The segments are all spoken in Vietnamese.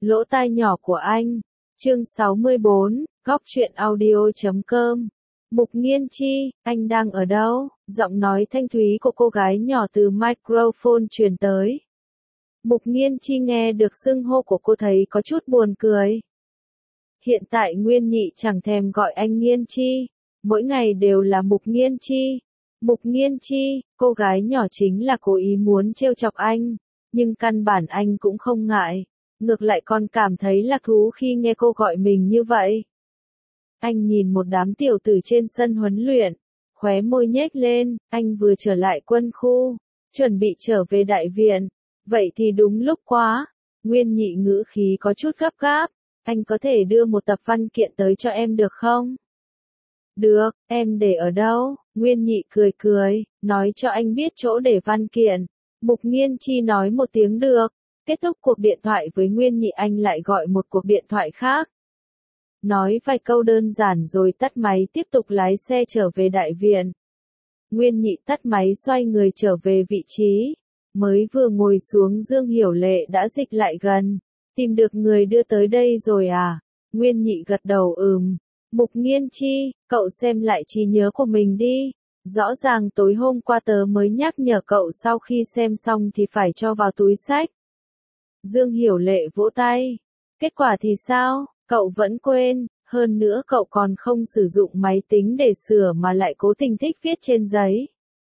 Lỗ tai nhỏ của anh. Chương 64, góc truyện audio.com. Mục Nghiên Chi, anh đang ở đâu? Giọng nói thanh thúy của cô gái nhỏ từ microphone truyền tới. Mục Nghiên Chi nghe được xưng hô của cô thấy có chút buồn cười. Hiện tại Nguyên Nhị chẳng thèm gọi anh Nghiên Chi, mỗi ngày đều là Mục Nghiên Chi. Mục Nghiên Chi, cô gái nhỏ chính là cố ý muốn trêu chọc anh, nhưng căn bản anh cũng không ngại, ngược lại còn cảm thấy lạc thú khi nghe cô gọi mình như vậy. Anh nhìn một đám tiểu tử trên sân huấn luyện, khóe môi nhếch lên, anh vừa trở lại quân khu, chuẩn bị trở về đại viện, vậy thì đúng lúc quá. Nguyên Nhị ngữ khí có chút gấp gáp, anh có thể đưa một tập văn kiện tới cho em được không? Được, em để ở đâu? Nguyên Nhị cười cười, nói cho anh biết chỗ để văn kiện. Mục Nghiên Chi nói một tiếng được. Kết thúc cuộc điện thoại với Nguyên Nhị, anh lại gọi một cuộc điện thoại khác. Nói vài câu đơn giản rồi tắt máy tiếp tục lái xe trở về đại viện. Nguyên Nhị tắt máy xoay người trở về vị trí. Mới vừa ngồi xuống Dương Hiểu Lệ đã dịch lại gần. Tìm được người đưa tới đây rồi à? Nguyên Nhị gật đầu Mục Nghiên Chi, cậu xem lại trí nhớ của mình đi. Rõ ràng tối hôm qua tớ mới nhắc nhở cậu sau khi xem xong thì phải cho vào túi xách. Dương Hiểu Lệ vỗ tay. Kết quả thì sao? Cậu vẫn quên, hơn nữa cậu còn không sử dụng máy tính để sửa mà lại cố tình thích viết trên giấy.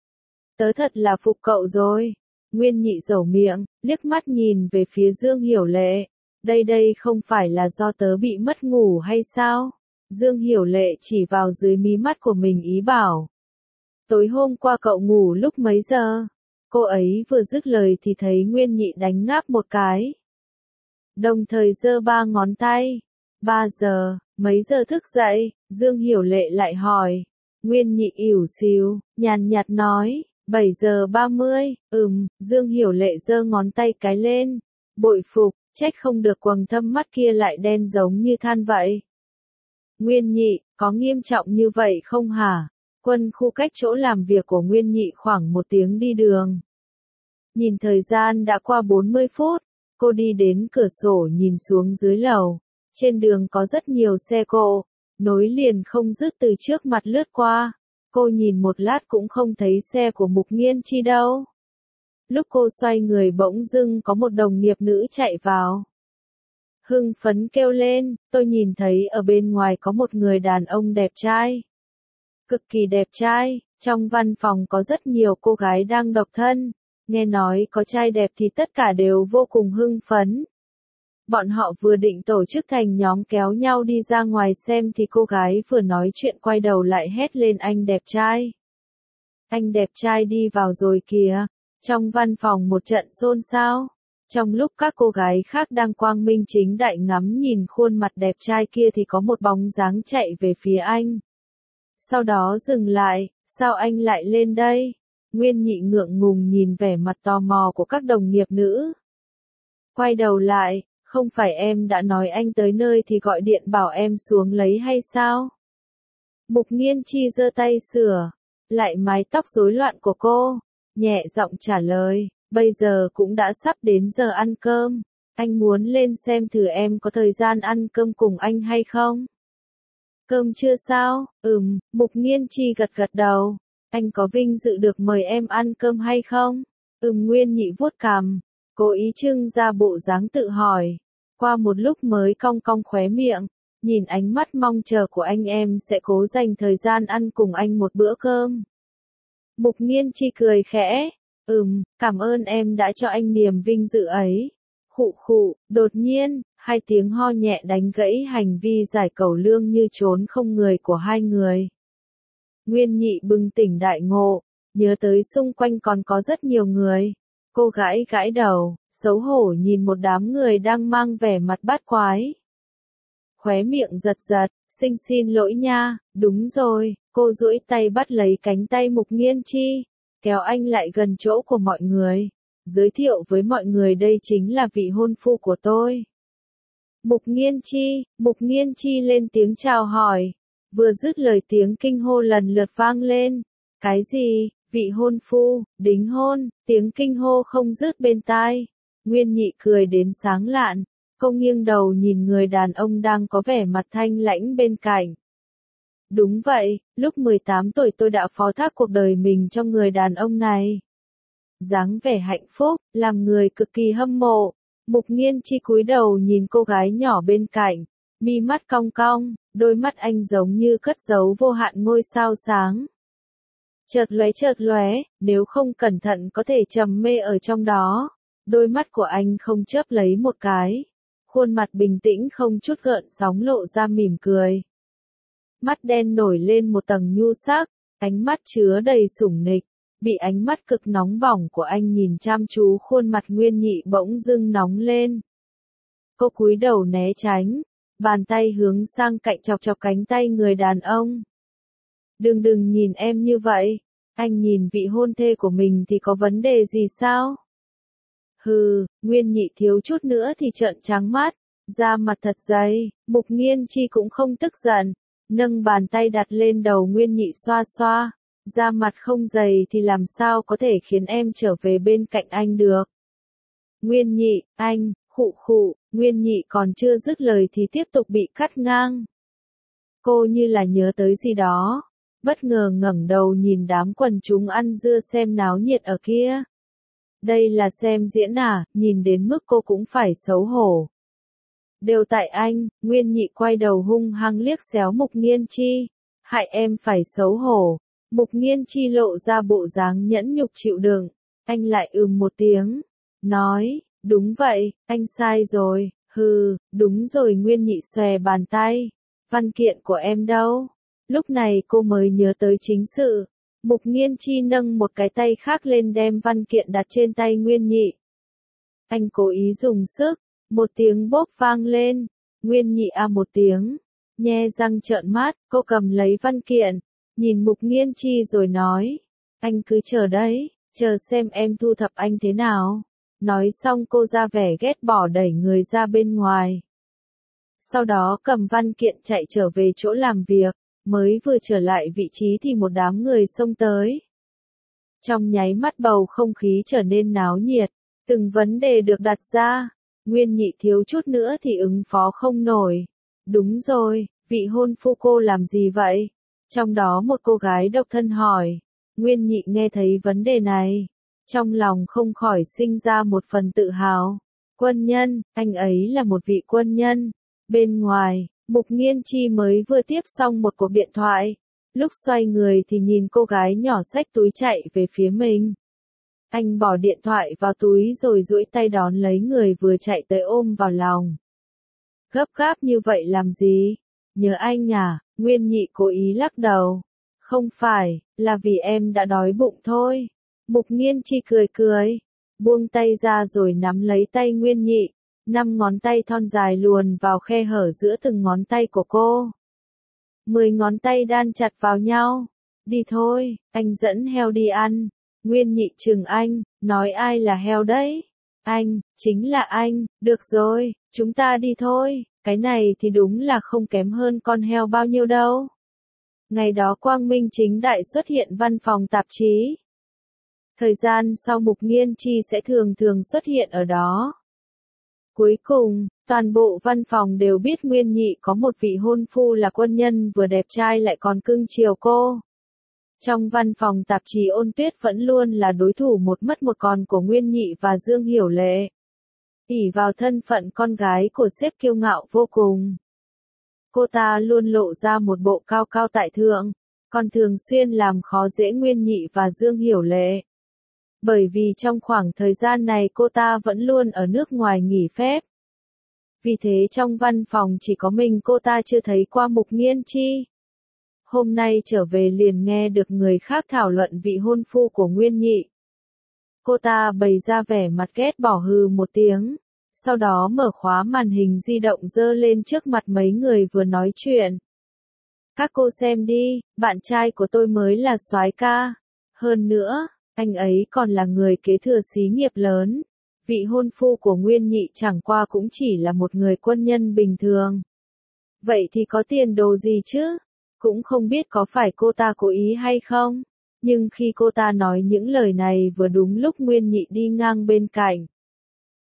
Tớ thật là phục cậu rồi. Nguyên Nhị dẩu miệng, liếc mắt nhìn về phía Dương Hiểu Lệ. Đây không phải là do tớ bị mất ngủ hay sao? Dương Hiểu Lệ chỉ vào dưới mí mắt của mình ý bảo. Tối hôm qua cậu ngủ lúc mấy giờ? Cô ấy vừa dứt lời thì thấy Nguyên Nhị đánh ngáp một cái. Đồng thời giơ ba ngón tay. 3 giờ, mấy giờ thức dậy? Dương Hiểu Lệ lại hỏi. Nguyên Nhị ỉu xìu, nhàn nhạt nói, 7 giờ 30, Dương Hiểu Lệ giơ ngón tay cái lên. Bội phục, trách không được quầng thâm mắt kia lại đen giống như than vậy. Nguyên Nhị, có nghiêm trọng như vậy không hả? Quân khu cách chỗ làm việc của Nguyên Nhị khoảng 1 tiếng đi đường. Nhìn thời gian đã qua 40 phút, cô đi đến cửa sổ nhìn xuống dưới lầu. Trên đường có rất nhiều xe cộ, nối liền không dứt từ trước mặt lướt qua. Cô nhìn một lát cũng không thấy xe của Mục Nghiên Chi đâu. Lúc cô xoay người bỗng dưng có một đồng nghiệp nữ chạy vào. Hưng phấn kêu lên, tôi nhìn thấy ở bên ngoài có một người đàn ông đẹp trai. Cực kỳ đẹp trai, trong văn phòng có rất nhiều cô gái đang độc thân. Nghe nói có trai đẹp thì tất cả đều vô cùng hưng phấn. Bọn họ vừa định tổ chức thành nhóm kéo nhau đi ra ngoài xem thì cô gái vừa nói chuyện quay đầu lại hét lên anh đẹp trai. Anh đẹp trai đi vào rồi kìa. Trong văn phòng một trận xôn xao. Trong lúc các cô gái khác đang quang minh chính đại ngắm nhìn khuôn mặt đẹp trai kia thì có một bóng dáng chạy về phía anh. Sau đó dừng lại, sao anh lại lên đây? Nguyên Nhị ngượng ngùng nhìn vẻ mặt tò mò của các đồng nghiệp nữ. Quay đầu lại, không phải em đã nói anh tới nơi thì gọi điện bảo em xuống lấy hay sao? Mục Nghiên Chi giơ tay sửa lại mái tóc rối loạn của cô, nhẹ giọng trả lời, bây giờ cũng đã sắp đến giờ ăn cơm, anh muốn lên xem thử em có thời gian ăn cơm cùng anh hay không? Cơm chưa sao? Mục Nghiên Chi gật gật đầu. Anh có vinh dự được mời em ăn cơm hay không? Nguyên Nhị vuốt cằm, cố ý trưng ra bộ dáng tự hỏi. Qua một lúc mới cong cong khóe miệng, nhìn ánh mắt mong chờ của anh em sẽ cố dành thời gian ăn cùng anh một bữa cơm. Mục Nghiên Chi cười khẽ, cảm ơn em đã cho anh niềm vinh dự ấy. Khụ khụ, đột nhiên, 2 tiếng ho nhẹ đánh gãy hành vi giải cẩu lương như trốn không người của hai người. Nguyên Nhị bừng tỉnh đại ngộ, nhớ tới xung quanh còn có rất nhiều người. Cô gãi gãi đầu, xấu hổ nhìn một đám người đang mang vẻ mặt bát quái. Khóe miệng giật giật, xin lỗi nha, đúng rồi, cô duỗi tay bắt lấy cánh tay Mục Nghiên Chi, kéo anh lại gần chỗ của mọi người. Giới thiệu với mọi người đây chính là vị hôn phu của tôi. Mục Nghiên Chi lên tiếng chào hỏi. Vừa dứt lời tiếng kinh hô lần lượt vang lên. Cái gì? Vị hôn phu, đính hôn, tiếng kinh hô không dứt bên tai. Nguyên Nhị cười đến sáng lạn. Cô nghiêng đầu nhìn người đàn ông đang có vẻ mặt thanh lãnh bên cạnh. Đúng vậy, lúc 18 tuổi tôi đã phó thác cuộc đời mình cho người đàn ông này. Dáng vẻ hạnh phúc, làm người cực kỳ hâm mộ. Mục Nghiên Chi cúi đầu nhìn cô gái nhỏ bên cạnh, mi mắt cong cong, đôi mắt anh giống như cất giấu vô hạn ngôi sao sáng. Chợt lóe, nếu không cẩn thận có thể trầm mê ở trong đó. Đôi mắt của anh không chớp lấy một cái. Khuôn mặt bình tĩnh không chút gợn sóng lộ ra mỉm cười. Mắt đen nổi lên một tầng nhu sắc, ánh mắt chứa đầy sủng nịch. Bị ánh mắt cực nóng bỏng của anh nhìn chăm chú, khuôn mặt Nguyên Nhị bỗng dưng nóng lên. Cô cúi đầu né tránh, bàn tay hướng sang cạnh chọc chọc cánh tay người đàn ông. Đừng nhìn em như vậy, anh nhìn vị hôn thê của mình thì có vấn đề gì sao? Hừ, Nguyên Nhị thiếu chút nữa thì trợn trắng mắt, da mặt thật dày. Mục Nghiên Chi cũng không tức giận, nâng bàn tay đặt lên đầu Nguyên Nhị xoa xoa. Da mặt không dày thì làm sao có thể khiến em trở về bên cạnh anh được. Nguyên Nhị, anh, khụ, Nguyên Nhị còn chưa dứt lời thì tiếp tục bị cắt ngang. Cô như là nhớ tới gì đó, bất ngờ ngẩng đầu nhìn đám quần chúng ăn dưa xem náo nhiệt ở kia. Đây là xem diễn à, nhìn đến mức cô cũng phải xấu hổ. Đều tại anh, Nguyên Nhị quay đầu hung hăng liếc xéo Mục Nghiên Chi. Hại em phải xấu hổ. Mục Nghiên Chi lộ ra bộ dáng nhẫn nhục chịu đựng. Anh lại một tiếng. Nói, đúng vậy, anh sai rồi. Hừ, đúng rồi. Nguyên Nhị xòe bàn tay. Văn kiện của em đâu? Lúc này cô mới nhớ tới chính sự. Mục Nghiên Chi nâng một cái tay khác lên đem văn kiện đặt trên tay Nguyên Nhị. Anh cố ý dùng sức. Một tiếng bốp vang lên. Nguyên Nhị một tiếng. Nhe răng trợn mắt, cô cầm lấy văn kiện. Nhìn Mục Nghiên Chi rồi nói. Anh cứ chờ đấy, chờ xem em thu thập anh thế nào. Nói xong cô ra vẻ ghét bỏ đẩy người ra bên ngoài. Sau đó cầm văn kiện chạy trở về chỗ làm việc. Mới vừa trở lại vị trí thì một đám người xông tới. Trong nháy mắt bầu không khí trở nên náo nhiệt. Từng vấn đề được đặt ra. Nguyên Nhị thiếu chút nữa thì ứng phó không nổi. Đúng rồi, vị hôn phu cô làm gì vậy? Trong đó một cô gái độc thân hỏi. Nguyên Nhị nghe thấy vấn đề này. Trong lòng không khỏi sinh ra một phần tự hào. Quân nhân, anh ấy là một vị quân nhân. Bên ngoài, Mục Nghiên Chi mới vừa tiếp xong một cuộc điện thoại. Lúc xoay người thì nhìn cô gái nhỏ xách túi chạy về phía mình. Anh bỏ điện thoại vào túi rồi duỗi tay đón lấy người vừa chạy tới ôm vào lòng. Gấp gáp như vậy làm gì? Nhớ anh à? Nguyên Nhị cố ý lắc đầu. Không phải, là vì em đã đói bụng thôi. Mục Nghiên Chi cười, buông tay ra rồi nắm lấy tay Nguyên Nhị. 5 ngón tay thon dài luồn vào khe hở giữa từng ngón tay của cô. 10 ngón tay đan chặt vào nhau. Đi thôi, anh dẫn heo đi ăn. Nguyên Nhị chừng anh, nói ai là heo đấy? Anh, chính là anh, được rồi, chúng ta đi thôi, cái này thì đúng là không kém hơn con heo bao nhiêu đâu. Ngày đó quang minh chính đại xuất hiện văn phòng tạp chí. Thời gian sau Mục Nghiên Chi sẽ thường xuất hiện ở đó. Cuối cùng, toàn bộ văn phòng đều biết Nguyên Nhị có một vị hôn phu là quân nhân vừa đẹp trai lại còn cưng chiều cô. Trong văn phòng tạp chí Ôn Tuyết vẫn luôn là đối thủ một mất một còn của Nguyên Nhị và Dương Hiểu Lệ. ỷ vào thân phận con gái của sếp kiêu ngạo vô cùng. Cô ta luôn lộ ra một bộ cao cao tại thượng, còn thường xuyên làm khó dễ Nguyên Nhị và Dương Hiểu Lệ. Bởi vì trong khoảng thời gian này cô ta vẫn luôn ở nước ngoài nghỉ phép. Vì thế trong văn phòng chỉ có mình cô ta chưa thấy qua Mục Nghiên Chi. Hôm nay trở về liền nghe được người khác thảo luận vị hôn phu của Nguyên Nhị. Cô ta bày ra vẻ mặt ghét bỏ hừ một tiếng. Sau đó mở khóa màn hình di động dơ lên trước mặt mấy người vừa nói chuyện. Các cô xem đi, bạn trai của tôi mới là soái ca. Hơn nữa, anh ấy còn là người kế thừa xí nghiệp lớn. Vị hôn phu của Nguyên Nhị chẳng qua cũng chỉ là một người quân nhân bình thường. Vậy thì có tiền đồ gì chứ? Cũng không biết có phải cô ta cố ý hay không. Nhưng khi cô ta nói những lời này vừa đúng lúc Nguyên Nhị đi ngang bên cạnh.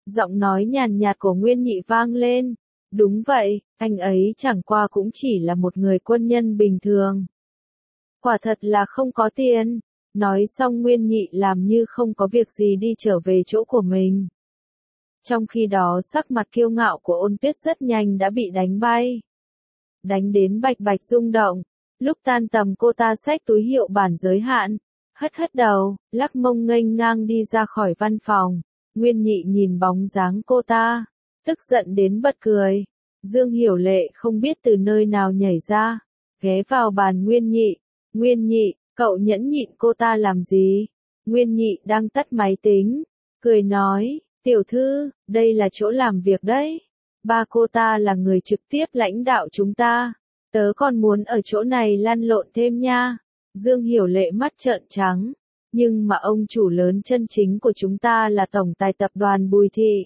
Giọng nói nhàn nhạt của Nguyên Nhị vang lên. Đúng vậy, anh ấy chẳng qua cũng chỉ là một người quân nhân bình thường. Quả thật là không có tiền. Nói xong Nguyên Nhị làm như không có việc gì đi trở về chỗ của mình. Trong khi đó sắc mặt kiêu ngạo của Ôn Tuyết rất nhanh đã bị đánh bay. Đánh đến bạch bạch rung động. Lúc tan tầm cô ta xách túi hiệu bản giới hạn. Hất hất đầu, lắc mông nghênh ngang đi ra khỏi văn phòng. Nguyên Nhị nhìn bóng dáng cô ta. Tức giận đến bật cười. Dương Hiểu Lệ không biết từ nơi nào nhảy ra. Ghé vào bàn Nguyên Nhị. Nguyên Nhị, cậu nhẫn nhịn cô ta làm gì? Nguyên Nhị đang tắt máy tính. Cười nói, tiểu thư, đây là chỗ làm việc đấy. Ba cô ta là người trực tiếp lãnh đạo chúng ta. Tớ còn muốn ở chỗ này lăn lộn thêm nha. Dương Hiểu Lệ mắt trợn trắng. Nhưng mà ông chủ lớn chân chính của chúng ta là tổng tài tập đoàn Bùi Thị.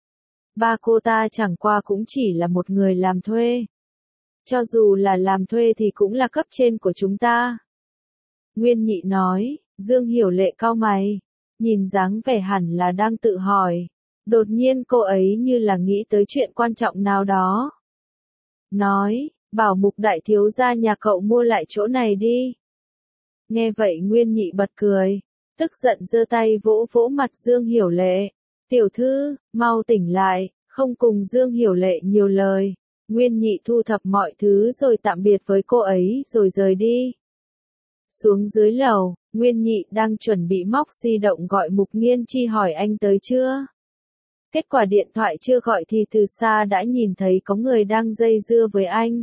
Ba cô ta chẳng qua cũng chỉ là một người làm thuê. Cho dù là làm thuê thì cũng là cấp trên của chúng ta. Nguyên Nhị nói, Dương Hiểu Lệ cau mày. Nhìn dáng vẻ hẳn là đang tự hỏi. Đột nhiên cô ấy như là nghĩ tới chuyện quan trọng nào đó. Nói, bảo Mục đại thiếu gia nhà cậu mua lại chỗ này đi. Nghe vậy Nguyên Nhị bật cười. Tức giận giơ tay vỗ vỗ mặt Dương Hiểu Lệ. Tiểu thư, mau tỉnh lại, không cùng Dương Hiểu Lệ nhiều lời. Nguyên Nhị thu thập mọi thứ rồi tạm biệt với cô ấy rồi rời đi. Xuống dưới lầu, Nguyên Nhị đang chuẩn bị móc di động gọi Mục Nghiên Chi hỏi anh tới chưa. Kết quả điện thoại chưa gọi thì từ xa đã nhìn thấy có người đang dây dưa với anh.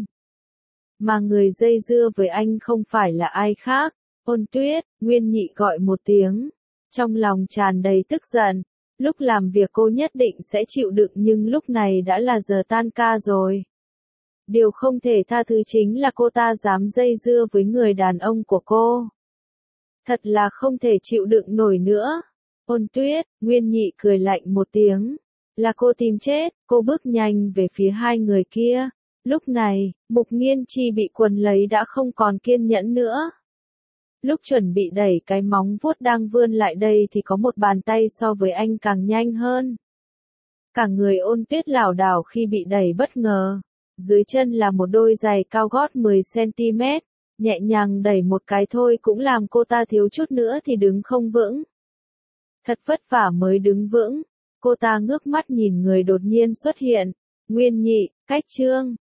Mà người dây dưa với anh không phải là ai khác. Ôn Tuyết. Nguyên Nhị gọi một tiếng. Trong lòng tràn đầy tức giận. Lúc làm việc cô nhất định sẽ chịu đựng nhưng lúc này đã là giờ tan ca rồi. Điều không thể tha thứ chính là cô ta dám dây dưa với người đàn ông của cô. Thật là không thể chịu đựng nổi nữa. Ôn Tuyết. Nguyên Nhị cười lạnh một tiếng. Là cô tìm chết. Cô bước nhanh về phía hai người kia. Lúc này, Mục Nghiên Chi bị quần lấy đã không còn kiên nhẫn nữa. Lúc chuẩn bị đẩy cái móng vuốt đang vươn lại đây thì có một bàn tay so với anh càng nhanh hơn. Cả người Ôn Tuyết lảo đảo khi bị đẩy bất ngờ. Dưới chân là một đôi giày cao gót 10cm, nhẹ nhàng đẩy một cái thôi cũng làm cô ta thiếu chút nữa thì đứng không vững. Thật vất vả mới đứng vững, cô ta ngước mắt nhìn người đột nhiên xuất hiện. Nguyên Nhị, cách Trương.